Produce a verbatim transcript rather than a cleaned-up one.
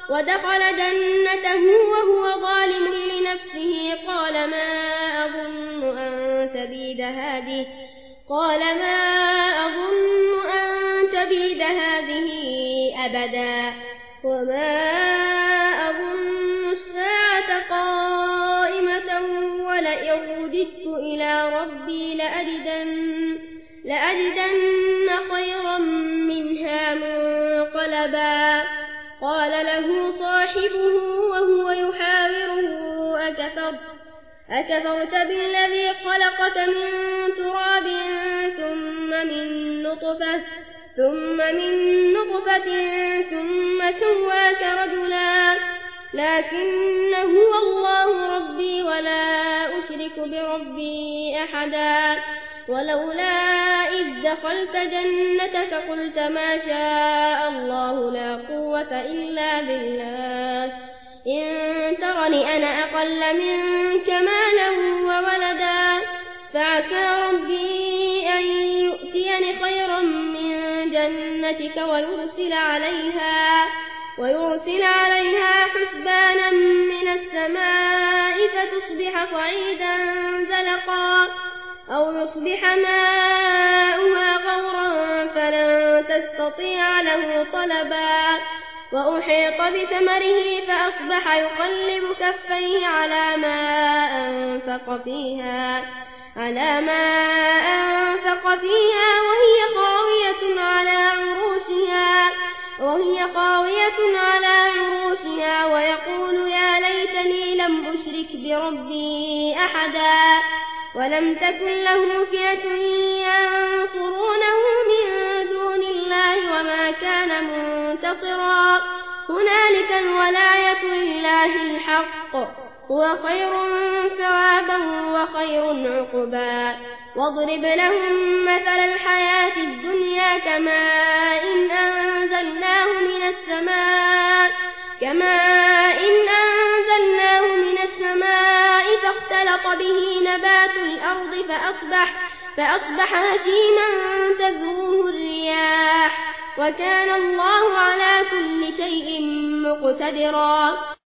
ودخل جنته وهو ظالم لنفسه قال ما أظن أن تبيد هذه قال ما أظن أن تبيد هذه أبدا وما أظن الساعة قائمة ولئن رددت إلى ربي لأجدن, لأجدن خيرا منها منقلبا قال له صاحبه وهو يحاوره أكفرت, أكفرت بالذي خلقك من تراب ثم من نطفة ثم من نطفة ثم سواك رجلا لكن هو الله ربي ولا أشرك بربي أحدا ولولا إذ دخلت جنتك قلت ما شاء الله لا قوة إلا بالله إن ترني أنا أقل منك مالا وولدا فعسى ربي أن يؤتيني خيرا من جنتك ويرسل عليها, ويرسل عليها حسبانا من السماء فتصبح صعيدا زلقا أو يصبح ماؤها غورا فلن تستطيع له طلبا وأحيط بثمره فأصبح يقلب كفيه على ما أنفق فيها على ما أنفق فيها وهي خاوية على عروشها وهي خاوية على عروشها ويقول يا ليتني لم أشرك بربي أحدا ولم تكن له فئة ينصرونه من دون الله وما كان منتصرا هنالك الولاية لله الحق هو خير ثوابا وخير عقبا واضرب لهم مثل الحياة الدنيا كماء إن أنزلناه من السماء كماء إن أنزلناه من السماء فاختلط به نبات الأرض فأصبح فأصبح هشيما تذروه الرياح وكان الله على كل شيء مقتدرا.